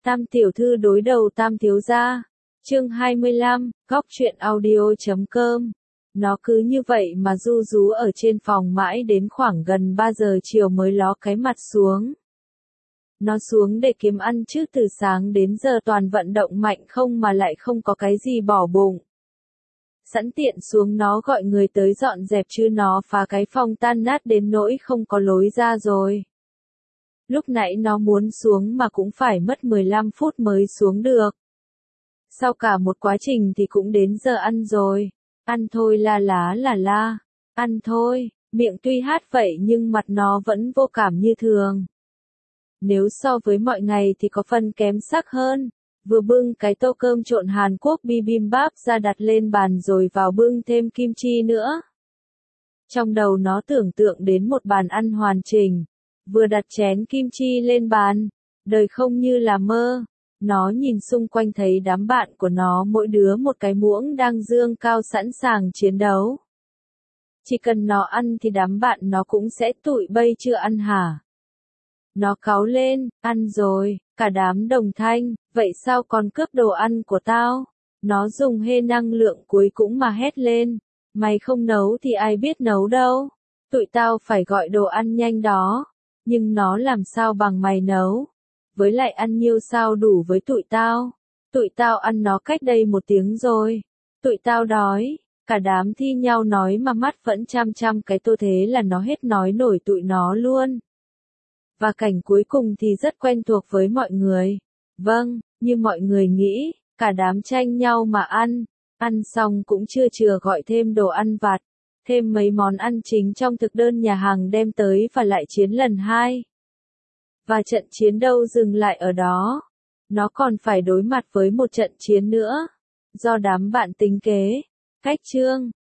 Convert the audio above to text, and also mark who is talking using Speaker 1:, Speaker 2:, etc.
Speaker 1: Tam tiểu thư đối đầu Tam thiếu gia. Chương 25, góc truyện audio.com. Nó cứ như vậy mà ru rú ở trên phòng mãi đến khoảng gần 3 giờ chiều mới ló cái mặt xuống. Nó xuống để kiếm ăn chứ từ sáng đến giờ toàn vận động mạnh không mà lại không có cái gì bỏ bụng. Sẵn tiện xuống nó gọi người tới dọn dẹp chứ nó phá cái phòng tan nát đến nỗi không có lối ra rồi. Lúc nãy nó muốn xuống mà cũng phải mất 15 phút mới xuống được. Sau cả một quá trình thì cũng đến giờ ăn rồi. Ăn thôi la lá là la. Ăn thôi, miệng tuy hát vậy nhưng mặt nó vẫn vô cảm như thường. Nếu so với mọi ngày thì có phần kém sắc hơn. Vừa bưng cái tô cơm trộn Hàn Quốc bibimbap ra đặt lên bàn rồi vào bưng thêm kim chi nữa. Trong đầu nó tưởng tượng đến một bàn ăn hoàn chỉnh. Vừa đặt chén kim chi lên bàn. Đời không như là mơ. Nó nhìn xung quanh thấy đám bạn của nó mỗi đứa một cái muỗng đang giương cao sẵn sàng chiến đấu. Chỉ cần nó ăn thì đám bạn nó cũng sẽ tụi bây chưa ăn hả? Nó cáu lên, ăn rồi, cả đám đồng thanh, vậy sao còn cướp đồ ăn của tao? Nó dùng hê năng lượng cuối cũng mà hét lên, mày không nấu thì ai biết nấu đâu, tụi tao phải gọi đồ ăn nhanh đó, nhưng nó làm sao bằng mày nấu, với lại ăn nhiêu sao đủ với tụi tao ăn nó cách đây 1 tiếng rồi, tụi tao đói, cả đám thi nhau nói mà mắt vẫn chăm chăm cái tô thế là nó hết nói nổi tụi nó luôn. Và cảnh cuối cùng thì rất quen thuộc với mọi người. Vâng, như mọi người nghĩ, cả đám tranh nhau mà ăn xong cũng chừa gọi thêm đồ ăn vặt, thêm mấy món ăn chính trong thực đơn nhà hàng đem tới và lại chiến lần 2. Và trận chiến đâu dừng lại ở đó. Nó còn phải đối mặt với một trận chiến nữa. Do đám bạn tính kế, cách chương,